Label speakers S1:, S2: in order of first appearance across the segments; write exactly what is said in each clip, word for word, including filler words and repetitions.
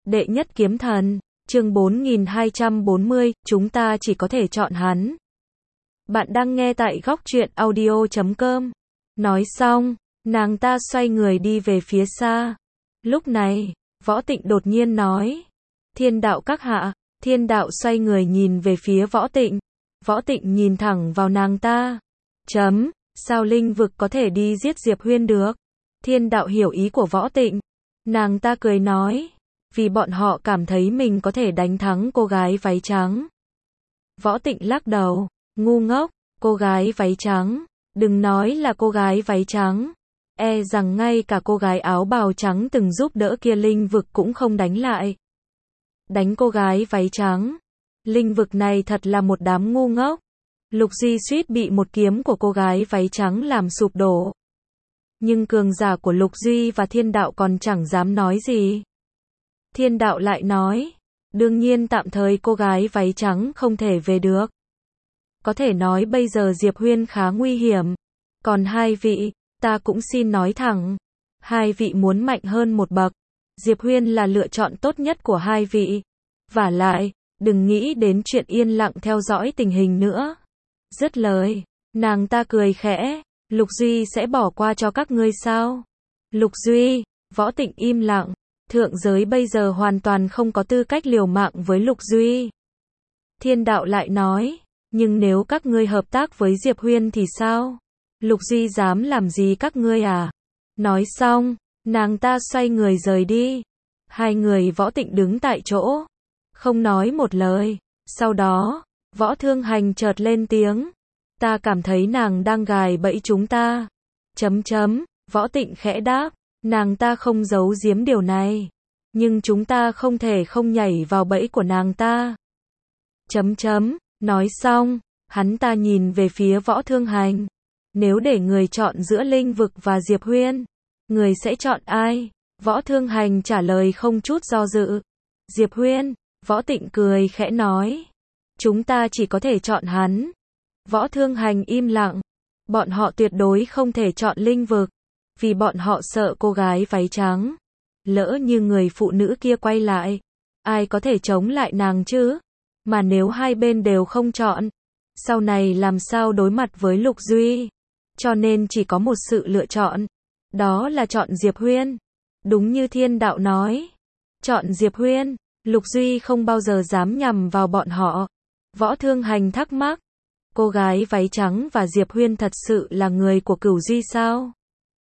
S1: Đệ nhất kiếm thần, chương bốn nghìn hai trăm bốn mươi, chúng ta chỉ có thể chọn hắn. Bạn đang nghe tại góc truyện audio chấm com. Nói xong, nàng ta xoay người đi về phía xa. Lúc này, Võ Tịnh đột nhiên nói. Thiên đạo các hạ, thiên đạo xoay người nhìn về phía Võ Tịnh. Võ Tịnh nhìn thẳng vào nàng ta. Chấm, sao linh vực có thể đi giết Diệp Huyên được? Thiên đạo hiểu ý của Võ Tịnh. Nàng ta cười nói. Vì bọn họ cảm thấy mình có thể đánh thắng cô gái váy trắng. Võ Tịnh lắc đầu. Ngu ngốc, cô gái váy trắng. Đừng nói là cô gái váy trắng. E rằng ngay cả cô gái áo bào trắng từng giúp đỡ kia linh vực cũng không đánh lại. Đánh cô gái váy trắng. Linh vực này thật là một đám ngu ngốc. Lục Duy suýt bị một kiếm của cô gái váy trắng làm sụp đổ. Nhưng cường giả của Lục Duy và thiên đạo còn chẳng dám nói gì. Thiên đạo lại nói. Đương nhiên tạm thời cô gái váy trắng không thể về được. Có thể nói bây giờ Diệp Huyên khá nguy hiểm. Còn hai vị, ta cũng xin nói thẳng. Hai vị muốn mạnh hơn một bậc. Diệp Huyên là lựa chọn tốt nhất của hai vị. Vả lại, đừng nghĩ đến chuyện yên lặng theo dõi tình hình nữa. Dứt lời, nàng ta cười khẽ. Lục Duy sẽ bỏ qua cho các ngươi sao? Lục Duy, Võ Tịnh im lặng. Thượng giới bây giờ hoàn toàn không có tư cách liều mạng với Lục Duy. Thiên đạo lại nói. Nhưng nếu các ngươi hợp tác với Diệp Huyên thì sao? Lục Duy dám làm gì các ngươi à? Nói xong, nàng ta xoay người rời đi. Hai người Võ Tịnh đứng tại chỗ. Không nói một lời. Sau đó, Võ Thương Hành chợt lên tiếng. Ta cảm thấy nàng đang gài bẫy chúng ta. Chấm chấm, Võ Tịnh khẽ đáp. Nàng ta không giấu giếm điều này. Nhưng chúng ta không thể không nhảy vào bẫy của nàng ta. Chấm chấm, nói xong, hắn ta nhìn về phía Võ Thương Hành. Nếu để người chọn giữa linh vực và Diệp Huyên, người sẽ chọn ai? Võ Thương Hành trả lời không chút do dự. Diệp Huyên, Võ Tịnh cười khẽ nói. Chúng ta chỉ có thể chọn hắn. Võ Thương Hành im lặng. Bọn họ tuyệt đối không thể chọn linh vực. Vì bọn họ sợ cô gái váy trắng. Lỡ như người phụ nữ kia quay lại. Ai có thể chống lại nàng chứ? Mà nếu hai bên đều không chọn. Sau này làm sao đối mặt với Lục Duy? Cho nên chỉ có một sự lựa chọn. Đó là chọn Diệp Huyên. Đúng như thiên đạo nói. Chọn Diệp Huyên. Lục Duy không bao giờ dám nhằm vào bọn họ. Võ Thương Hành thắc mắc. Cô gái váy trắng và Diệp Huyên thật sự là người của Cửu Duy sao?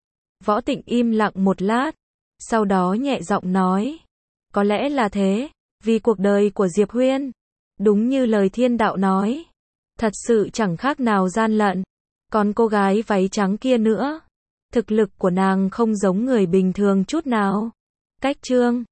S1: Võ Tịnh im lặng một lát. Sau đó nhẹ giọng nói. Có lẽ là thế. Vì cuộc đời của Diệp Huyên. Đúng như lời thiên đạo nói. Thật sự chẳng khác nào gian lận. Còn cô gái váy trắng kia nữa. Thực lực của nàng không giống người bình thường chút nào. Cách chương